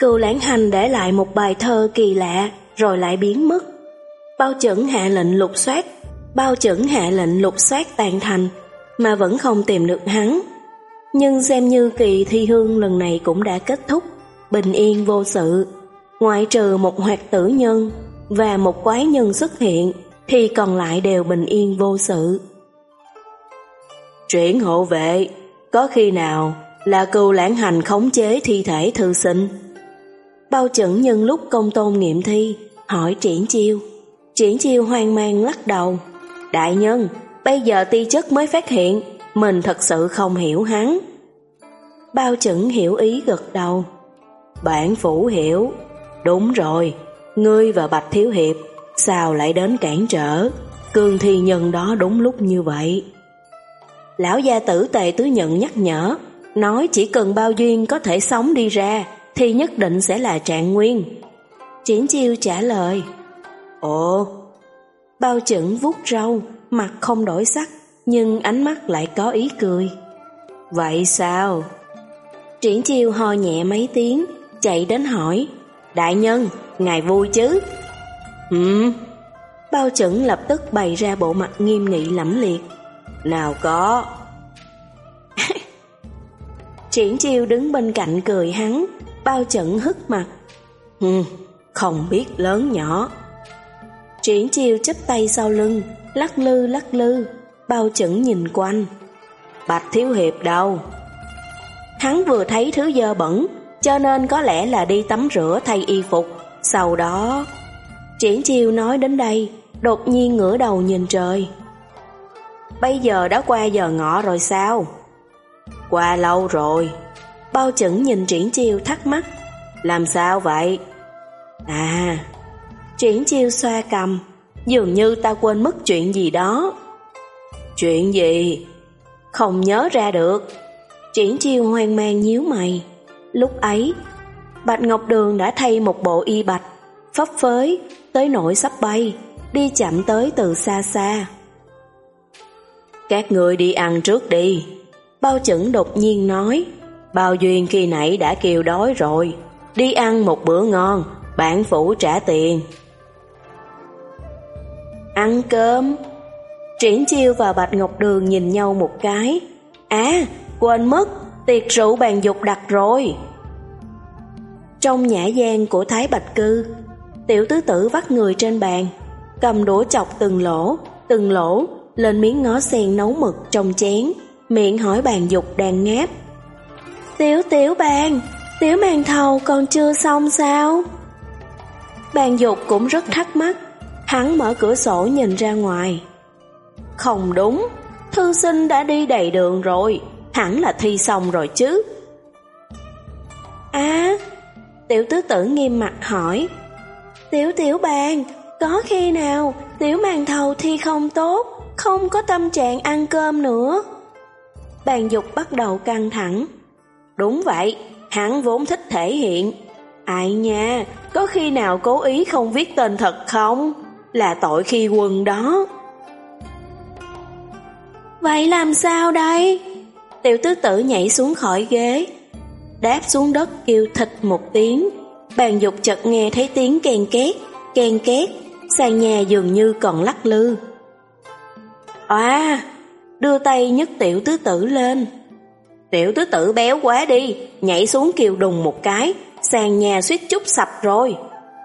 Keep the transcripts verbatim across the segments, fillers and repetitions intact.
Cưu Lãng Hành để lại một bài thơ kỳ lạ rồi lại biến mất. Bao Chẩn hạ lệnh lục soát, Bao Chẩn hạ lệnh lục soát toàn thành mà vẫn không tìm được hắn. Nhưng xem như kỳ thi hương lần này cũng đã kết thúc, bình yên vô sự. Ngoại trừ một hoạt tử nhân và một quái nhân xuất hiện thì còn lại đều bình yên vô sự. Triển hộ vệ, có khi nào là Cưu Lãng Hành khống chế thi thể thư sinh? Bao Chẩn nhân lúc công tôn nghiệm thi hỏi Triển Chiêu. Triển Chiêu hoang mang lắc đầu. Đại nhân, bây giờ ti chức mới phát hiện mình thật sự không hiểu hắn. Bao Chẩn hiểu ý gật đầu. Bản phủ hiểu. Đúng rồi, ngươi và Bạch Thiếu Hiệp sao lại đến cản trở cương thi nhân đó đúng lúc như vậy? Lão gia tử Tề Tứ Nhận nhắc nhở, nói chỉ cần Bao Duyên có thể sống đi ra thì nhất định sẽ là Trạng Nguyên. Triển Chiêu trả lời. Ồ. Bao Chẩn vuốt râu, mặt không đổi sắc, nhưng ánh mắt lại có ý cười. Vậy sao? Triển Chiêu ho nhẹ mấy tiếng, chạy đến hỏi. Đại nhân, ngài vui chứ? Ừm. Bao Chẩn lập tức bày ra bộ mặt nghiêm nghị lẫm liệt. Nào có. Triển Chiêu đứng bên cạnh cười hắn. Bao Chẩn hất mặt. Hừm, không biết lớn nhỏ. Triển Chiêu chắp tay sau lưng, lắc lư lắc lư. Bao Chẩn nhìn quanh. Bạch Thiếu Hiệp đâu? Hắn vừa thấy thứ dơ bẩn, cho nên có lẽ là đi tắm rửa thay y phục. Sau đó... Triển Chiêu nói đến đây, đột nhiên ngửa đầu nhìn trời. Bây giờ đã qua giờ ngọ rồi sao? Qua lâu rồi. Bao Chẩn nhìn Triển Chiêu thắc mắc. Làm sao vậy? À... Triển Chiêu xoa cằm. Dường như ta quên mất chuyện gì đó. Chuyện gì? Không nhớ ra được. Triển Chiêu hoang mang nhíu mày. Lúc ấy Bạch Ngọc Đường đã thay một bộ y bạch, phấp phới tới nỗi sắp bay, đi chậm tới từ xa xa. Các người đi ăn trước đi. Bao Chẩn đột nhiên nói. Bao Duyên khi nãy đã kêu đói rồi, đi ăn một bữa ngon, bản phủ trả tiền. Ăn cơm? Triển Chiêu và Bạch Ngọc Đường nhìn nhau một cái. À, quên mất, tiệc rượu bàn dục đặt rồi. Trong nhã gian của Thái Bạch Cư, Tiểu tứ tử vắt người trên bàn, cầm đũa chọc từng lỗ, từng lỗ lên miếng ngó sen nấu mực trong chén, miệng hỏi bàn dục đang ngáp. Tiểu tiểu bàn, tiểu màn thầu còn chưa xong sao? Bàn dục cũng rất thắc mắc, hắn mở cửa sổ nhìn ra ngoài. Không đúng, thư sinh đã đi đầy đường rồi, hẳn là thi xong rồi chứ. À, tiểu tứ tử nghiêm mặt hỏi. Tiểu tiểu bàn, có khi nào tiểu màn thầu thi không tốt, không có tâm trạng ăn cơm nữa? Bàn dục bắt đầu căng thẳng. Đúng vậy, hắn vốn thích thể hiện. Ai nha, có khi nào cố ý không viết tên thật không? Là tội khi quân đó. Vậy làm sao đây? Tiểu tứ tử nhảy xuống khỏi ghế, đáp xuống đất kêu thịch một tiếng. Bàn dục chợt nghe thấy tiếng ken két, ken két, sàn nhà dường như còn lắc lư. À, đưa tay nhấc tiểu tứ tử lên. Tiểu tứ tử béo quá đi, nhảy xuống kêu đùng một cái, sàn nhà suýt chút sập rồi.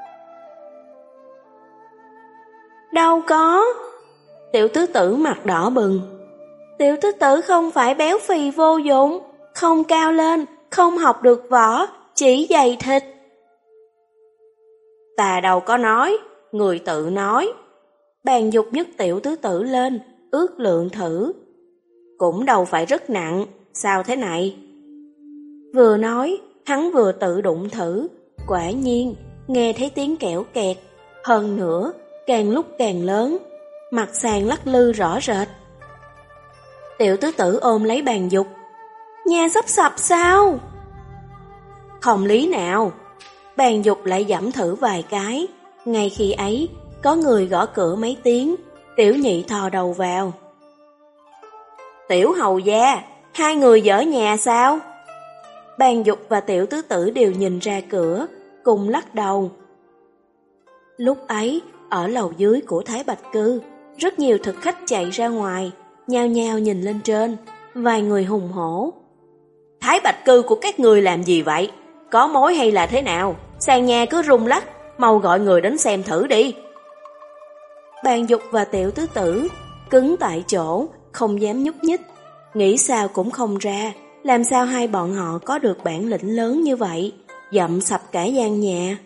Đâu có. Tiểu tứ tử mặt đỏ bừng. Tiểu tứ tử không phải béo phì vô dụng, không cao lên, không học được võ, chỉ dày thịt. Ta đâu có nói, người tự nói. Bàn dục nhấc tiểu tứ tử lên, ước lượng thử. Cũng đâu phải rất nặng, sao thế này? Vừa nói, hắn vừa tự đụng thử. Quả nhiên, nghe thấy tiếng kẽo kẹt. Hơn nữa, càng lúc càng lớn, mặt sàn lắc lư rõ rệt. Tiểu tứ tử ôm lấy bàn dục. Nhà sắp sập sao? Không lý nào. Bàn dục lại giẫm thử vài cái. Ngay khi ấy, có người gõ cửa mấy tiếng. Tiểu nhị thò đầu vào. Tiểu hầu gia, hai người dỡ nhà sao? Bàn Dục và Tiểu Tứ Tử đều nhìn ra cửa, cùng lắc đầu. Lúc ấy, ở lầu dưới của Thái Bạch Cư, rất nhiều thực khách chạy ra ngoài, nhao nhao nhìn lên trên, vài người hùng hổ. Thái Bạch Cư của các người làm gì vậy? Có mối hay là thế nào? Sàn nhà cứ rung lắc, mau gọi người đến xem thử đi. Bàn Dục và Tiểu Tứ Tử cứng tại chỗ, không dám nhúc nhích, nghĩ sao cũng không ra, làm sao hai bọn họ có được bản lĩnh lớn như vậy, dậm sập cả gian nhà.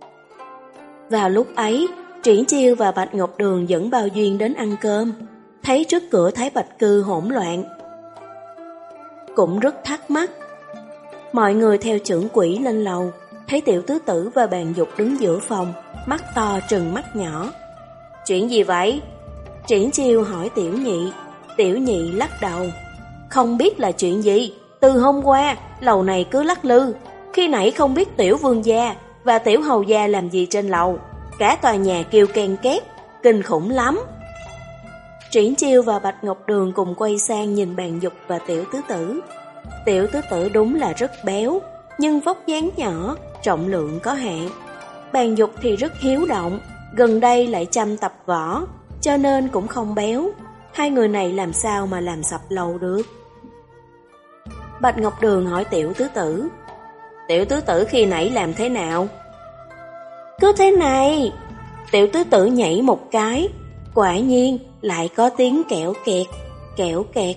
Vào lúc ấy, Triển Chiêu và Bạch Ngọc Đường dẫn Bao Duyên đến ăn cơm, thấy trước cửa Thái Bạch Cư hỗn loạn, cũng rất thắc mắc. Mọi người theo trưởng quỹ lên lầu, thấy Tiểu Tứ Tử và Bàn Dục đứng giữa phòng, mắt to trừng mắt nhỏ. Chuyện gì vậy? Triển Chiêu hỏi Tiểu Nhị. Tiểu Nhị lắc đầu. Không biết là chuyện gì, từ hôm qua lầu này cứ lắc lư. Khi nãy không biết Tiểu Vương gia và Tiểu Hầu gia làm gì trên lầu, cả tòa nhà kêu ken két, kinh khủng lắm. Triển Chiêu và Bạch Ngọc Đường cùng quay sang nhìn Bàn Dục và Tiểu Tứ Tử. Tiểu Tứ Tử đúng là rất béo, nhưng vóc dáng nhỏ, trọng lượng có hạn. Bàn Dục thì rất hiếu động, gần đây lại chăm tập võ, cho nên cũng không béo. Hai người này làm sao mà làm sập lầu được? Bạch Ngọc Đường hỏi Tiểu Tứ Tử. Tiểu Tứ Tử khi nãy làm thế nào? Cứ thế này. Tiểu Tứ Tử nhảy một cái, quả nhiên lại có tiếng kẹo kẹt, kẹo kẹt.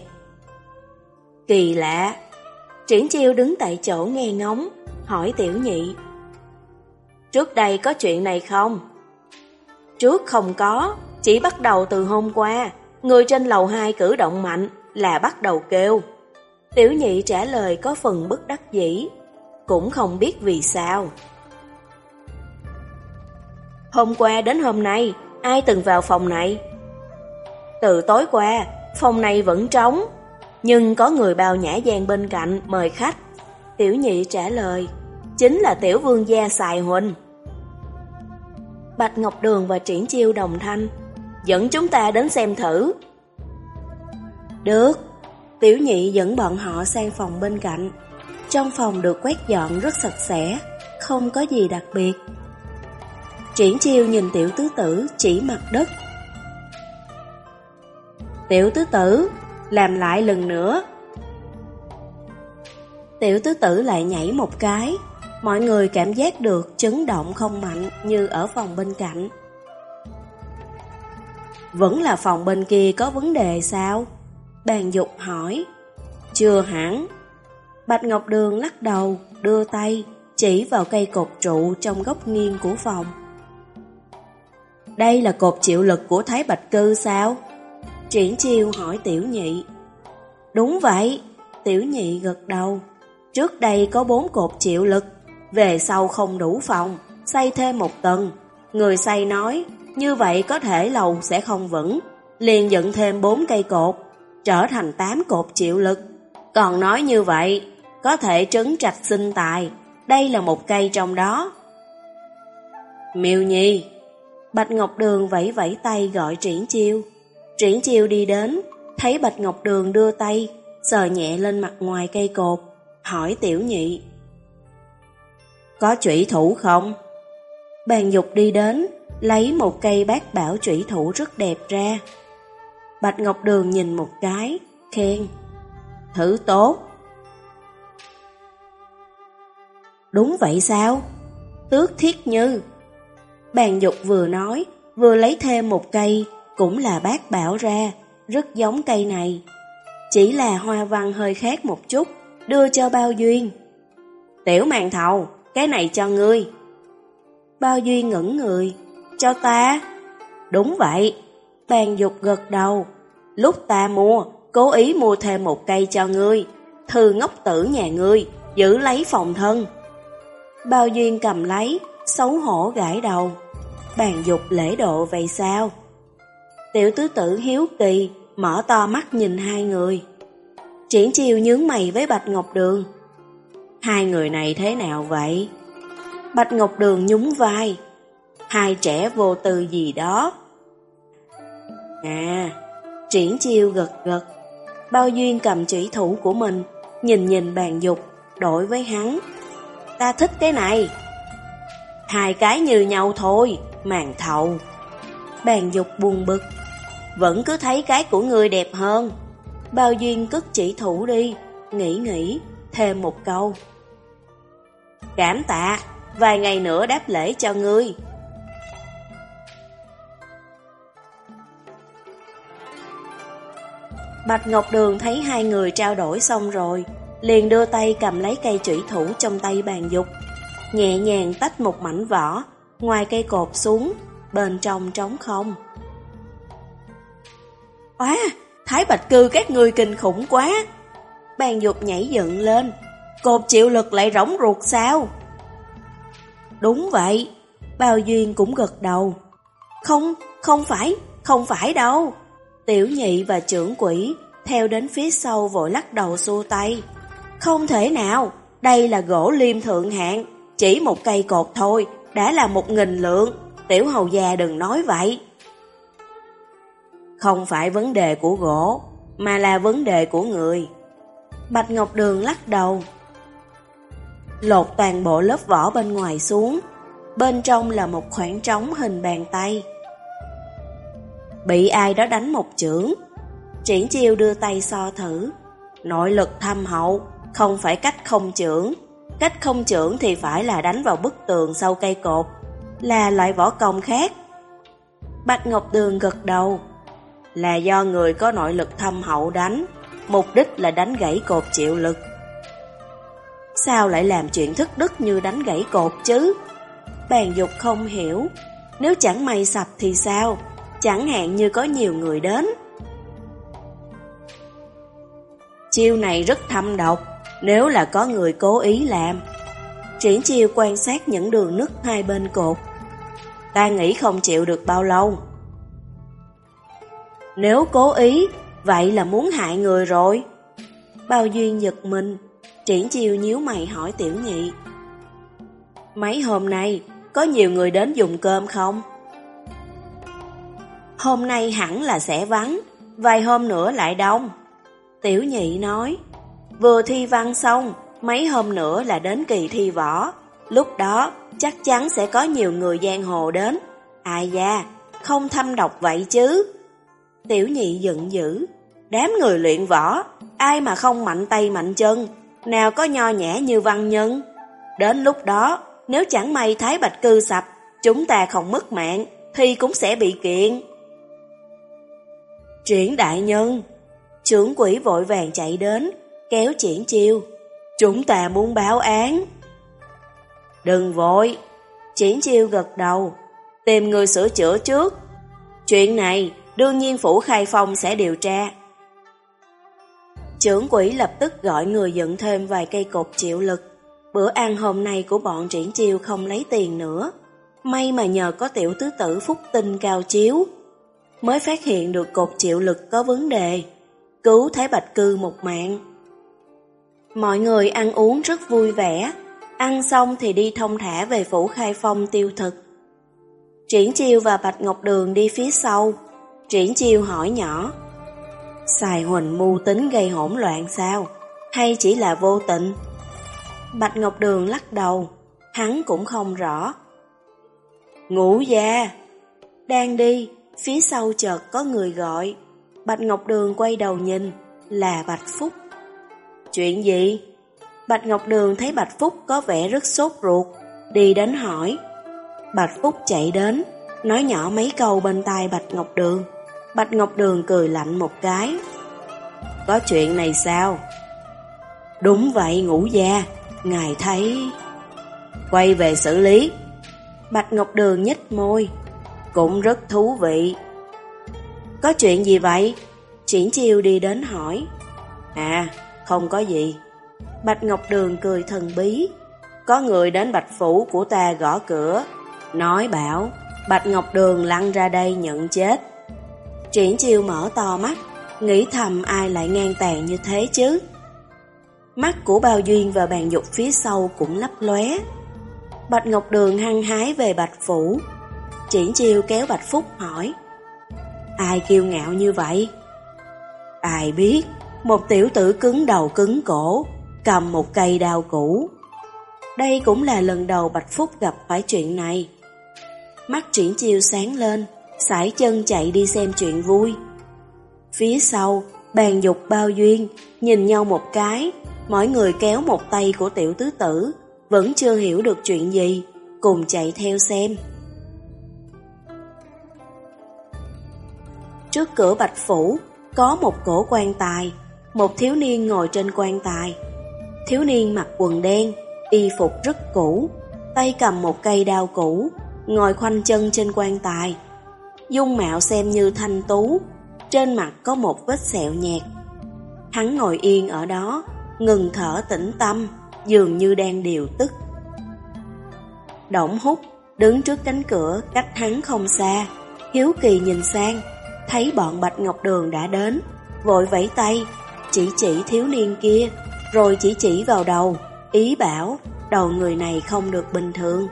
Kỳ lạ. Triển Chiêu đứng tại chỗ nghe ngóng, hỏi Tiểu Nhị. Trước đây có chuyện này không? Trước không có, chỉ bắt đầu từ hôm qua, người trên lầu hai cử động mạnh là bắt đầu kêu. Tiểu Nhị trả lời có phần bất đắc dĩ, cũng không biết vì sao. Hôm qua đến hôm nay, ai từng vào phòng này? Từ tối qua, phòng này vẫn trống, nhưng có người bao nhã gian bên cạnh mời khách. Tiểu Nhị trả lời, chính là Tiểu Vương gia Sài Huynh. Bạch Ngọc Đường và Triển Chiêu đồng thanh, dẫn chúng ta đến xem thử. Được. Tiểu Nhị dẫn bọn họ sang phòng bên cạnh. Trong phòng được quét dọn rất sạch sẽ, không có gì đặc biệt. Triển Chiêu nhìn Tiểu Tứ Tử chỉ mặt đất. Tiểu Tứ Tử, làm lại lần nữa. Tiểu Tứ Tử lại nhảy một cái. Mọi người cảm giác được chấn động không mạnh như ở phòng bên cạnh. Vẫn là phòng bên kia có vấn đề sao? Bàn Dục hỏi. Chưa hẳn. Bạch Ngọc Đường lắc đầu, đưa tay chỉ vào cây cột trụ trong góc nghiêng của phòng. Đây là cột chịu lực của Thái Bạch Cư sao? Triển Chiêu hỏi Tiểu Nhị. Đúng vậy. Tiểu Nhị gật đầu. Trước đây có bốn cột chịu lực, về sau không đủ phòng, xây thêm một tầng. Người xây nói, như vậy có thể lầu sẽ không vững, liền dựng thêm bốn cây cột, trở thành tám cột chịu lực. Còn nói như vậy, có thể trấn trạch sinh tài, đây là một cây trong đó. Miêu Nhi. Bạch Ngọc Đường vẫy vẫy tay gọi Triển Chiêu. Triển Chiêu đi đến, thấy Bạch Ngọc Đường đưa tay, sờ nhẹ lên mặt ngoài cây cột, hỏi Tiểu Nhị. Có chủy thủ không? Bàn Dục đi đến, lấy một cây bát bảo chủy thủ rất đẹp ra. Bạch Ngọc Đường nhìn một cái, khen. Thử tốt. Đúng vậy sao? Tước Thiết Như. Bàn Dục vừa nói, vừa lấy thêm một cây, cũng là bát bảo ra, rất giống cây này. Chỉ là hoa văn hơi khác một chút, đưa cho Bao Duyên. Tiểu Màn Thầu, cái này cho ngươi. Bao Duyên ngẩn người. Cho ta? Đúng vậy. Bàn Dục gật đầu. Lúc ta mua, cố ý mua thêm một cây cho ngươi. Thư ngốc tử nhà ngươi, giữ lấy phòng thân. Bao Duyên cầm lấy, xấu hổ gãi đầu. Bàn Dục lễ độ vậy sao? Tiểu Tứ Tử hiếu kỳ, mở to mắt nhìn hai người. Triển Chiêu nhướng mày với Bạch Ngọc Đường. Hai người này thế nào vậy? Bạch Ngọc Đường nhún vai. Hai trẻ vô tư gì đó. À, Triển Chiêu gật gật. Bao Duyên cầm chủy thủ của mình, nhìn nhìn Bàn Dục, đổi với hắn. Ta thích cái này. Hai cái như nhau thôi, màn thầu. Bàn Dục buồn bực. Vẫn cứ thấy cái của ngươi đẹp hơn. Bao Duyên cất chỉ thủ đi, nghĩ nghĩ, thêm một câu. Cảm tạ, vài ngày nữa đáp lễ cho ngươi. Bạch Ngọc Đường thấy hai người trao đổi xong rồi, liền đưa tay cầm lấy cây chủy thủ trong tay Bàn Dục, nhẹ nhàng tách một mảnh vỏ, ngoài cây cột xuống, bên trong trống không. Óa, Thái Bạch Cư các ngươi kinh khủng quá. Bàn Dục nhảy dựng lên, cột chịu lực lại rỗng ruột sao? Đúng vậy, Bao Duyên cũng gật đầu. Không, không phải, không phải đâu. Tiểu Nhị và trưởng quỷ theo đến phía sau vội lắc đầu xua tay. Không thể nào, đây là gỗ liêm thượng hạng, chỉ một cây cột thôi, đã là một nghìn lượng, tiểu hầu già đừng nói vậy. Không phải vấn đề của gỗ, mà là vấn đề của người. Bạch Ngọc Đường lắc đầu. Lột toàn bộ lớp vỏ bên ngoài xuống, bên trong là một khoảng trống hình bàn tay. Bị ai đó đánh một chưởng. Triển Chiêu đưa tay so thử. Nội lực thâm hậu, không phải cách không chưởng. Cách không chưởng thì phải là đánh vào bức tường sau cây cột, là loại võ công khác. Bạch Ngọc Đường gật đầu. Là do người có nội lực thâm hậu đánh, mục đích là đánh gãy cột chịu lực. Sao lại làm chuyện thất đức như đánh gãy cột chứ? Bàn Dục không hiểu. Nếu chẳng may sập thì sao? Chẳng hạn như có nhiều người đến. Chiêu này rất thâm độc, nếu là có người cố ý làm. Triển Chiêu quan sát những đường nứt hai bên cột. Ta nghĩ không chịu được bao lâu. Nếu cố ý, vậy là muốn hại người rồi. Bao Duyên giật mình. Triển Chiêu nhíu mày hỏi Tiểu Nhị. Mấy hôm nay có nhiều người đến dùng cơm không? Hôm nay hẳn là sẽ vắng, vài hôm nữa lại đông. Tiểu Nhị nói. Vừa thi văn xong, mấy hôm nữa là đến kỳ thi võ. Lúc đó chắc chắn sẽ có nhiều người giang hồ đến. Ai da, không thâm độc vậy chứ. Tiểu Nhị giận dữ. Đám người luyện võ, ai mà không mạnh tay mạnh chân, nào có nho nhã như văn nhân. Đến lúc đó, nếu chẳng may Thái Bạch Cư sập, chúng ta không mất mạng, thì cũng sẽ bị kiện. Triển đại nhân. Trưởng quỷ vội vàng chạy đến, kéo Triển Chiêu. Chúng ta muốn báo án. Đừng vội. Triển Chiêu gật đầu. Tìm người sửa chữa trước. Chuyện này đương nhiên Phủ Khai Phong sẽ điều tra. Trưởng quỷ lập tức gọi người dựng thêm vài cây cột chịu lực. Bữa ăn hôm nay của bọn Triển Chiêu không lấy tiền nữa. May mà nhờ có tiểu tứ tử phúc tinh cao chiếu, mới phát hiện được cột chịu lực có vấn đề, cứu Thái Bạch Cư một mạng. Mọi người ăn uống rất vui vẻ. Ăn xong thì đi thông thả về Phủ Khai Phong tiêu thực. Triển Chiêu và Bạch Ngọc Đường đi phía sau. Triển Chiêu hỏi nhỏ. Xài Huỳnh mưu tính gây hỗn loạn sao? Hay chỉ là vô tình? Bạch Ngọc Đường lắc đầu. Hắn cũng không rõ. Ngũ gia. Đang đi, phía sau chợt có người gọi. Bạch Ngọc Đường quay đầu nhìn. Là Bạch Phúc. Chuyện gì? Bạch Ngọc Đường thấy Bạch Phúc có vẻ rất sốt ruột, đi đến hỏi. Bạch Phúc chạy đến, nói nhỏ mấy câu bên tai Bạch Ngọc Đường. Bạch Ngọc Đường cười lạnh một cái. Có chuyện này sao? Đúng vậy ngũ gia, ngài thấy... Quay về xử lý. Bạch Ngọc Đường nhếch môi. Cũng rất thú vị. Có chuyện gì vậy? Triển Chiêu đi đến hỏi. À, không có gì. Bạch Ngọc Đường cười thần bí. Có người đến Bạch Phủ của ta gõ cửa, nói bảo Bạch Ngọc Đường lăn ra đây nhận chết. Triển Chiêu mở to mắt, nghĩ thầm ai lại ngang tàn như thế chứ. Mắt của Bao Duyên và Bàn Dục phía sau cũng lấp lóe. Bạch Ngọc Đường hăng hái về Bạch Phủ. Triển Chiêu kéo Bạch Phúc hỏi. Ai kiêu ngạo như vậy? Ai biết, một tiểu tử cứng đầu cứng cổ, cầm một cây đao cũ. Đây cũng là lần đầu Bạch Phúc gặp phải chuyện này. Mắt Triển Chiêu sáng lên, sải chân chạy đi xem chuyện vui. Phía sau, Bàn Dục Bao Duyên nhìn nhau một cái, mỗi người kéo một tay của tiểu tứ tử, vẫn chưa hiểu được chuyện gì, cùng chạy theo xem. Trước cửa Bạch Phủ có một cổ quan tài, một thiếu niên ngồi trên quan tài. Thiếu niên mặc quần đen, y phục rất cũ, tay cầm một cây đao cũ, ngồi khoanh chân trên quan tài. Dung mạo xem như thanh tú, trên mặt có một vết sẹo nhạt. Hắn ngồi yên ở đó, ngừng thở tĩnh tâm, dường như đang điều tức. Đổng Húc đứng trước cánh cửa cách hắn không xa, hiếu kỳ nhìn sang, thấy bọn Bạch Ngọc Đường đã đến, vội vẫy tay, chỉ chỉ thiếu niên kia, rồi chỉ chỉ vào đầu, ý bảo đầu người này không được bình thường.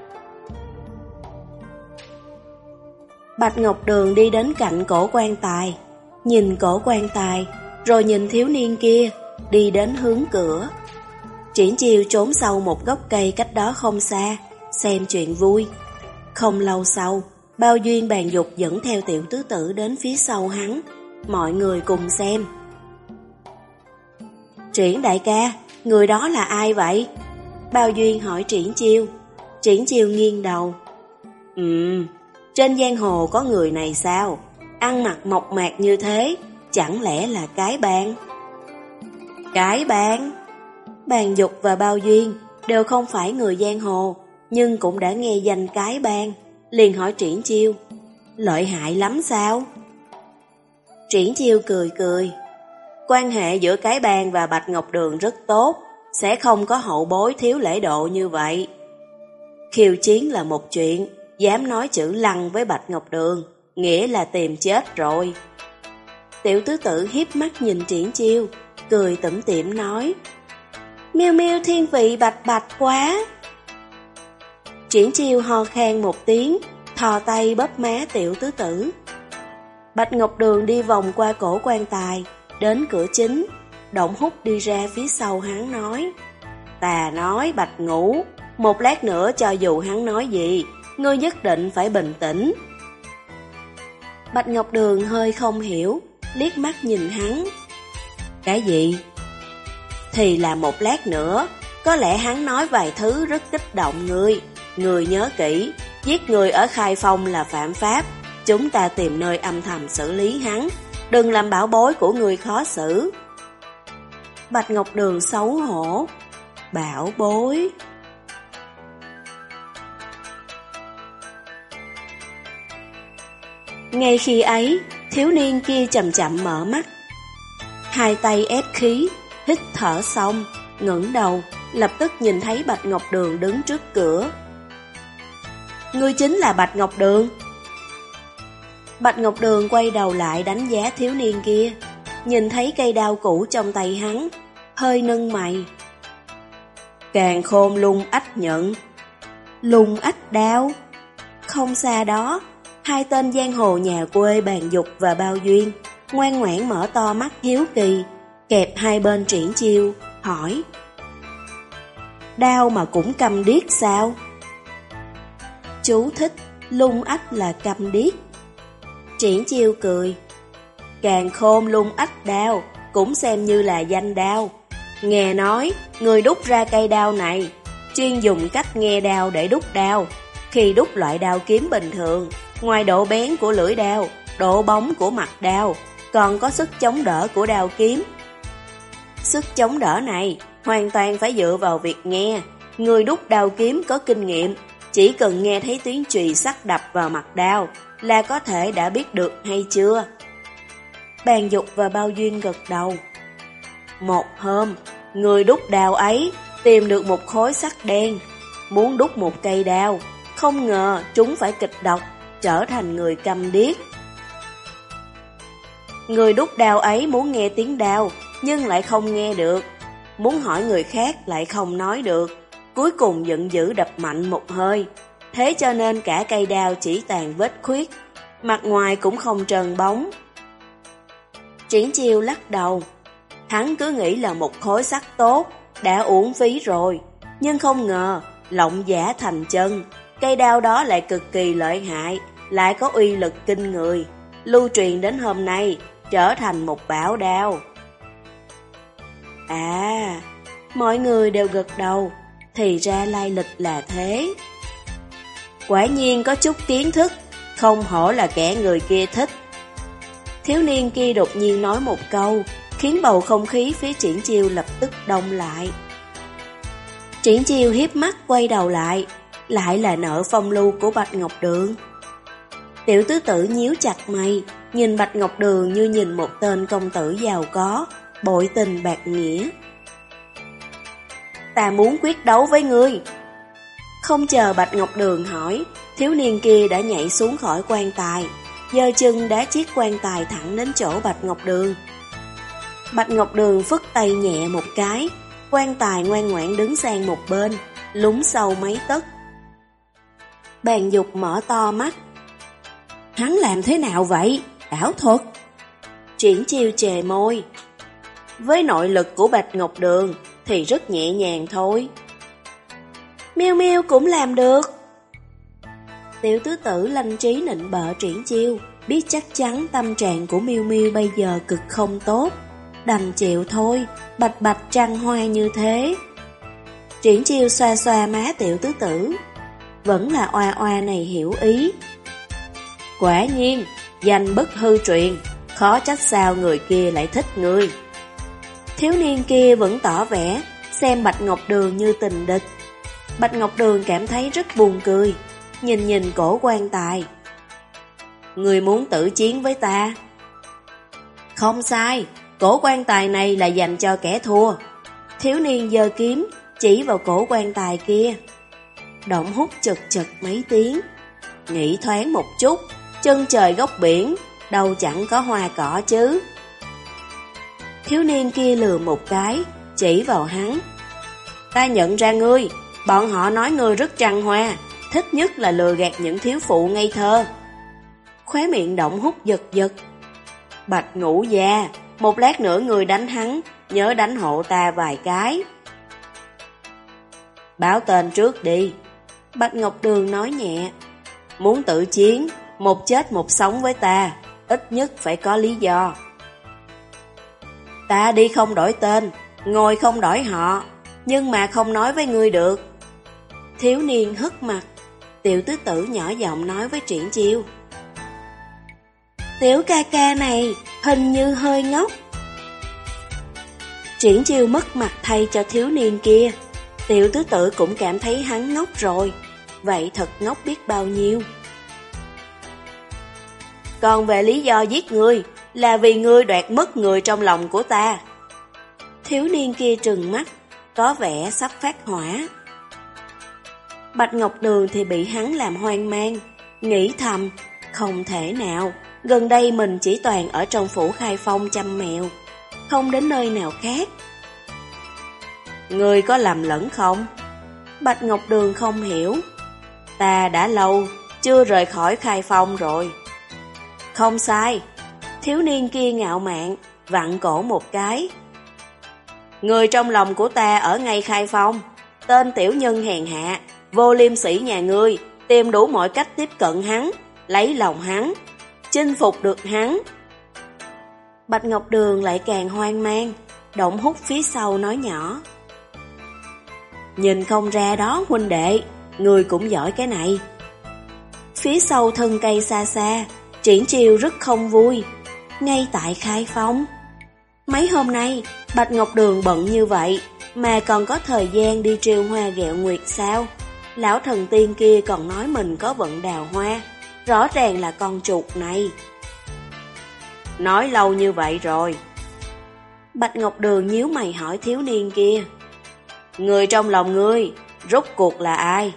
Bạch Ngọc Đường đi đến cạnh cổ quan tài, nhìn cổ quan tài, rồi nhìn thiếu niên kia, đi đến hướng cửa. Triển Chiêu trốn sau một gốc cây cách đó không xa, xem chuyện vui. Không lâu sau, Bao Duyên Bàn Dục dẫn theo tiểu tứ tử đến phía sau hắn, mọi người cùng xem. Triển đại ca, người đó là ai vậy? Bao Duyên hỏi Triển Chiêu. Triển Chiêu nghiêng đầu. Ừm, trên giang hồ có người này sao? Ăn mặc mộc mạc như thế, chẳng lẽ là cái bang? Cái bang? Bàn Dục và Bao Duyên đều không phải người giang hồ, nhưng cũng đã nghe danh cái bang, liền hỏi Triển Chiêu. Lợi hại lắm sao? Triển Chiêu cười cười. Quan hệ giữa cái bang và Bạch Ngọc Đường rất tốt, sẽ không có hậu bối thiếu lễ độ như vậy. Khiêu chiến là một chuyện, dám nói chữ lăng với Bạch Ngọc Đường, nghĩa là tìm chết rồi. Tiểu tứ tử hiếp mắt nhìn Triển Chiêu, cười tủm tỉm nói. Miêu miêu thiên vị bạch bạch quá. Triển Chiêu ho khan một tiếng, thò tay bóp má tiểu tứ tử. Bạch Ngọc Đường đi vòng qua cổ quan tài, đến cửa chính. Đổng Húc đi ra phía sau hắn nói. Ta nói Bạch Ngũ, một lát nữa cho dù hắn nói gì, ngươi nhất định phải bình tĩnh. Bạch Ngọc Đường hơi không hiểu, liếc mắt nhìn hắn. Cái gì? Thì là một lát nữa, có lẽ hắn nói vài thứ rất kích động ngươi. Ngươi nhớ kỹ, giết người ở Khai Phong là phạm pháp, chúng ta tìm nơi âm thầm xử lý hắn, đừng làm bảo bối của người khó xử. Bạch Ngọc Đường xấu hổ. Bảo bối? Ngay khi ấy, thiếu niên kia chậm chậm mở mắt. Hai tay ép khí, hít thở xong, ngẩng đầu, lập tức nhìn thấy Bạch Ngọc Đường đứng trước cửa. Ngươi chính là Bạch Ngọc Đường? Bạch Ngọc Đường quay đầu lại đánh giá thiếu niên kia, nhìn thấy cây đao cũ trong tay hắn, hơi nâng mày. Càn Khôn Lung Ách nhận. Lung Ách đao? Không xa đó, hai tên giang hồ nhà quê Bàn Dục và Bao Duyên ngoan ngoãn mở to mắt hiếu kỳ, kẹp hai bên Triển Chiêu, hỏi. Đao mà cũng câm điếc sao? Chú thích, Lung Ách là câm điếc. Triển Chiêu cười. Càn Khôn Lung Ách đao cũng xem như là danh đao. Nghe nói, người đúc ra cây đao này, chuyên dùng cách nghe đao để đúc đao. Khi đúc loại đao kiếm bình thường, ngoài độ bén của lưỡi đao, độ bóng của mặt đao, còn có sức chống đỡ của đao kiếm. Sức chống đỡ này hoàn toàn phải dựa vào việc nghe. Người đúc đao kiếm có kinh nghiệm, chỉ cần nghe thấy tiếng chùy sắt đập vào mặt đao là có thể đã biết được hay chưa. Bàn Dục và Bao Duyên gật đầu. Một hôm, người đúc đao ấy tìm được một khối sắt đen, muốn đúc một cây đao, không ngờ chúng phải kịch độc, trở thành người câm điếc. Người đúc đao ấy muốn nghe tiếng đao, nhưng lại không nghe được, muốn hỏi người khác lại không nói được, cuối cùng giận dữ đập mạnh một hơi. Thế cho nên cả cây đao chỉ tàn vết khuyết, mặt ngoài cũng không trơn bóng. Triển Chiêu lắc đầu. Hắn cứ nghĩ là một khối sắt tốt, đã uổng phí rồi, nhưng không ngờ, lộng giả thành chân, cây đao đó lại cực kỳ lợi hại, lại có uy lực kinh người, lưu truyền đến hôm nay, trở thành một bảo đao. À, mọi người đều gật đầu, thì ra lai lịch là thế. Quả nhiên có chút kiến thức, không hổ là kẻ người kia thích. Thiếu niên kia đột nhiên nói một câu, khiến bầu không khí phía Triển Chiêu lập tức đông lại. Triển Chiêu hiếp mắt quay đầu lại, lại là nợ phong lưu của Bạch Ngọc Đường. Tiểu tứ tử nhíu chặt mày, nhìn Bạch Ngọc Đường như nhìn một tên công tử giàu có, bội tình bạc nghĩa. Ta muốn quyết đấu với ngươi. Không chờ Bạch Ngọc Đường hỏi, thiếu niên kia đã nhảy xuống khỏi quan tài, giơ chân đá chiếc quan tài thẳng đến chỗ Bạch Ngọc Đường. Bạch Ngọc Đường phất tay nhẹ một cái, quan tài ngoan ngoãn đứng sang một bên, lún sâu mấy tấc. Bàn Dục mở to mắt. Hắn làm thế nào vậy? Ảo thuật? Triển Chiêu chề môi. Với nội lực của Bạch Ngọc Đường thì rất nhẹ nhàng thôi. Miêu Miêu cũng làm được. Tiểu tứ tử lanh trí nịnh bợ Triển Chiêu, biết chắc chắn tâm trạng của Miêu Miêu bây giờ cực không tốt, đành chịu thôi, bạch bạch trăng hoa như thế. Triển Chiêu xoa xoa má tiểu tứ tử, vẫn là oa oa này hiểu ý. Quả nhiên, danh bất hư truyền, khó trách sao người kia lại thích ngươi. Thiếu niên kia vẫn tỏ vẻ, xem Bạch Ngọc Đường như tình địch. Bạch Ngọc Đường cảm thấy rất buồn cười, nhìn nhìn cổ quan tài. Ngươi muốn tử chiến với ta? Không sai, cổ quan tài này là dành cho kẻ thua. Thiếu niên giơ kiếm, chỉ vào cổ quan tài kia. Động Hút chật chật mấy tiếng. Nghĩ thoáng một chút, chân trời góc biển, đâu chẳng có hoa cỏ chứ. Thiếu niên kia lừa một cái, chỉ vào hắn. Ta nhận ra ngươi, bọn họ nói ngươi rất trăng hoa, thích nhất là lừa gạt những thiếu phụ ngây thơ. Khóe miệng Động Hút giật giật. Bạch Ngũ Gia, một lát nữa ngươi đánh hắn, nhớ đánh hộ ta vài cái. Báo tên trước đi. Bạch Ngọc Đường nói nhẹ. Muốn tự chiến, một chết một sống với ta, ít nhất phải có lý do. Ta đi không đổi tên, ngồi không đổi họ, nhưng mà không nói với ngươi được. Thiếu niên hất mặt. Tiểu tứ tử nhỏ giọng nói với Triển Chiêu. Tiểu ca ca này hình như hơi ngốc. Triển Chiêu mất mặt thay cho thiếu niên kia. Tiểu tứ tử cũng cảm thấy hắn ngốc rồi, vậy thật ngốc biết bao nhiêu. Còn về lý do giết ngươi, là vì ngươi đoạt mất người trong lòng của ta. Thiếu niên kia trừng mắt, có vẻ sắp phát hỏa. Bạch Ngọc Đường thì bị hắn làm hoang mang, nghĩ thầm, không thể nào, gần đây mình chỉ toàn ở trong phủ Khai Phong chăm mèo, không đến nơi nào khác. Ngươi có lầm lẫn không? Bạch Ngọc Đường không hiểu. Ta đã lâu chưa rời khỏi Khai Phong rồi. Không sai. Thiếu niên kia ngạo mạn, vặn cổ một cái. Người trong lòng của ta ở ngay Khai Phong, tên tiểu nhân hèn hạ, vô liêm sỉ nhà ngươi, tìm đủ mọi cách tiếp cận hắn, lấy lòng hắn, chinh phục được hắn. Bạch Ngọc Đường lại càng hoang mang. Động Hút phía sau nói nhỏ. Nhìn không ra đó huynh đệ, người cũng giỏi cái này. Phía sau thân cây xa xa, Triển Chiêu rất không vui. Ngay tại Khai Phong, mấy hôm nay Bạch Ngọc Đường bận như vậy mà còn có thời gian đi trêu hoa ghẹo nguyệt sao? Lão thần tiên kia còn nói mình có vận đào hoa, rõ ràng là con chuột này. Nói lâu như vậy rồi. Bạch Ngọc Đường nhíu mày hỏi thiếu niên kia. Người trong lòng ngươi, rốt cuộc là ai?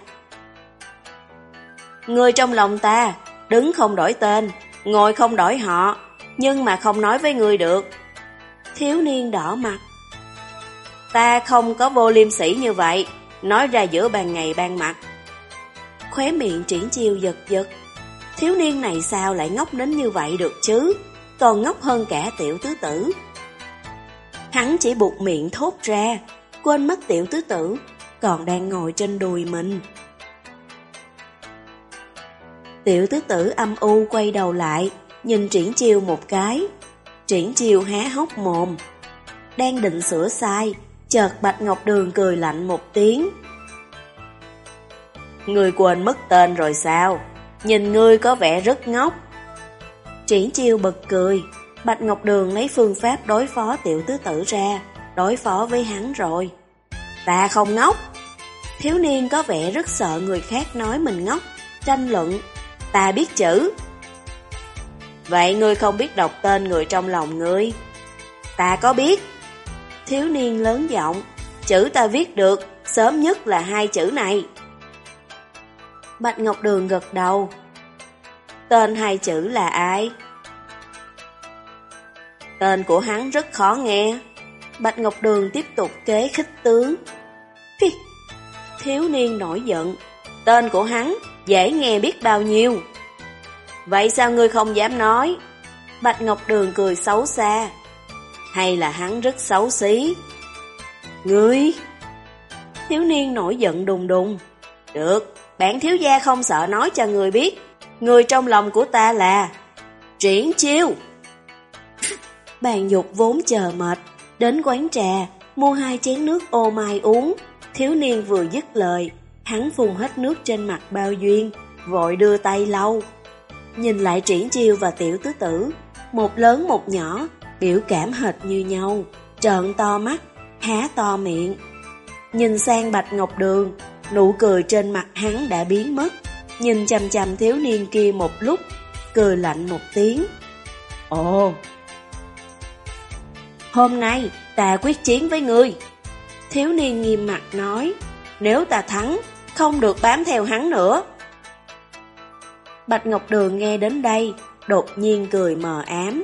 Người trong lòng ta, đứng không đổi tên, ngồi không đổi họ, nhưng mà không nói với ngươi được. Thiếu niên đỏ mặt. Ta không có vô liêm sỉ như vậy, nói ra giữa ban ngày ban mặt. Khóe miệng Triển Chiêu giật giật. Thiếu niên này sao lại ngốc đến như vậy được chứ? Còn ngốc hơn cả tiểu tứ tử. Hắn chỉ buộc miệng thốt ra, quên mất Tiểu Tứ Tử còn đang ngồi trên đùi mình. Tiểu Tứ Tử âm u quay đầu lại, nhìn Triển Chiêu một cái. Triển Chiêu há hốc mồm, đang định sửa sai, chợt Bạch Ngọc Đường cười lạnh một tiếng. Ngươi quên mất tên rồi sao? Nhìn ngươi có vẻ rất ngốc. Triển Chiêu bật cười. Bạch Ngọc Đường lấy phương pháp đối phó Tiểu Tứ Tử ra, đối phó với hắn rồi. Ta không ngốc. Thiếu niên có vẻ rất sợ người khác nói mình ngốc, tranh luận. Ta biết chữ. Vậy ngươi không biết đọc tên người trong lòng ngươi? Ta có biết. Thiếu niên lớn giọng. Chữ ta viết được, sớm nhất là hai chữ này. Bạch Ngọc Đường gật đầu. Tên hai chữ là ai? Tên của hắn rất khó nghe. Bạch Ngọc Đường tiếp tục kế khích tướng. Phi. Thiếu niên nổi giận. Tên của hắn dễ nghe biết bao nhiêu. Vậy sao ngươi không dám nói? Bạch Ngọc Đường cười xấu xa. Hay là hắn rất xấu xí? Ngươi! Thiếu niên nổi giận đùng đùng. Được, bản thiếu gia không sợ nói cho người biết. Người trong lòng của ta là Triển Chiêu. Bàn Dục vốn chờ mệt, đến quán trà, mua hai chén nước ô mai uống. Thiếu niên vừa dứt lời, hắn phun hết nước trên mặt Bao Duyên, vội đưa tay lau. Nhìn lại Triển Chiêu và Tiểu Tứ Tử, một lớn một nhỏ, biểu cảm hệt như nhau, trợn to mắt, há to miệng. Nhìn sang Bạch Ngọc Đường, nụ cười trên mặt hắn đã biến mất. Nhìn chằm chằm thiếu niên kia một lúc, cười lạnh một tiếng. Ồ! Hôm nay ta quyết chiến với ngươi. Thiếu niên nghiêm mặt nói. Nếu ta thắng, không được bám theo hắn nữa. Bạch Ngọc Đường nghe đến đây, đột nhiên cười mờ ám.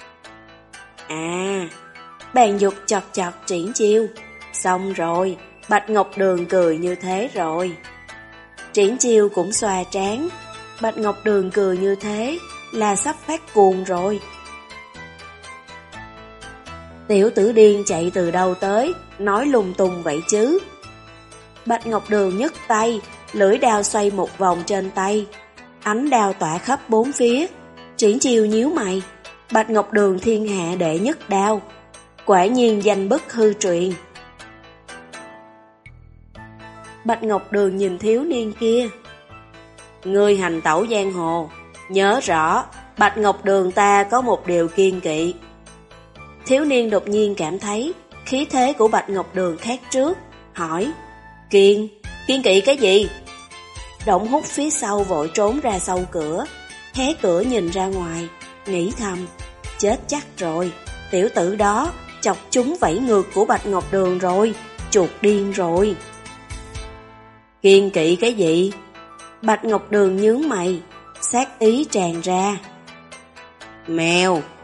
À, Bàn Dục chọc chọc Triển Chiêu. Xong rồi, Bạch Ngọc Đường cười như thế rồi. Triển Chiêu cũng xoa trán. Bạch Ngọc Đường cười như thế là sắp phát cuồng rồi. Tiểu tử điên chạy từ đâu tới, nói lung tung vậy chứ. Bạch Ngọc Đường nhấc tay, lưỡi đao xoay một vòng trên tay. Ánh đao tỏa khắp bốn phía. Triển Chiêu nhíu mày. Bạch Ngọc Đường thiên hạ đệ nhất đao, quả nhiên danh bất hư truyền. Bạch Ngọc Đường nhìn thiếu niên kia. Ngươi hành tẩu giang hồ, nhớ rõ, Bạch Ngọc Đường ta có một điều kiêng kỵ. Thiếu niên đột nhiên cảm thấy khí thế của Bạch Ngọc Đường khác trước, hỏi. Kiêng, kiêng kỵ cái gì? Động Hút phía sau vội trốn ra sau cửa, hé cửa nhìn ra ngoài, nghĩ thầm. Chết chắc rồi, tiểu tử đó chọc trúng vảy ngược của Bạch Ngọc Đường rồi, chuột điên rồi. Kiêng kỵ cái gì? Bạch Ngọc Đường nhướng mày, sát ý tràn ra. Mèo!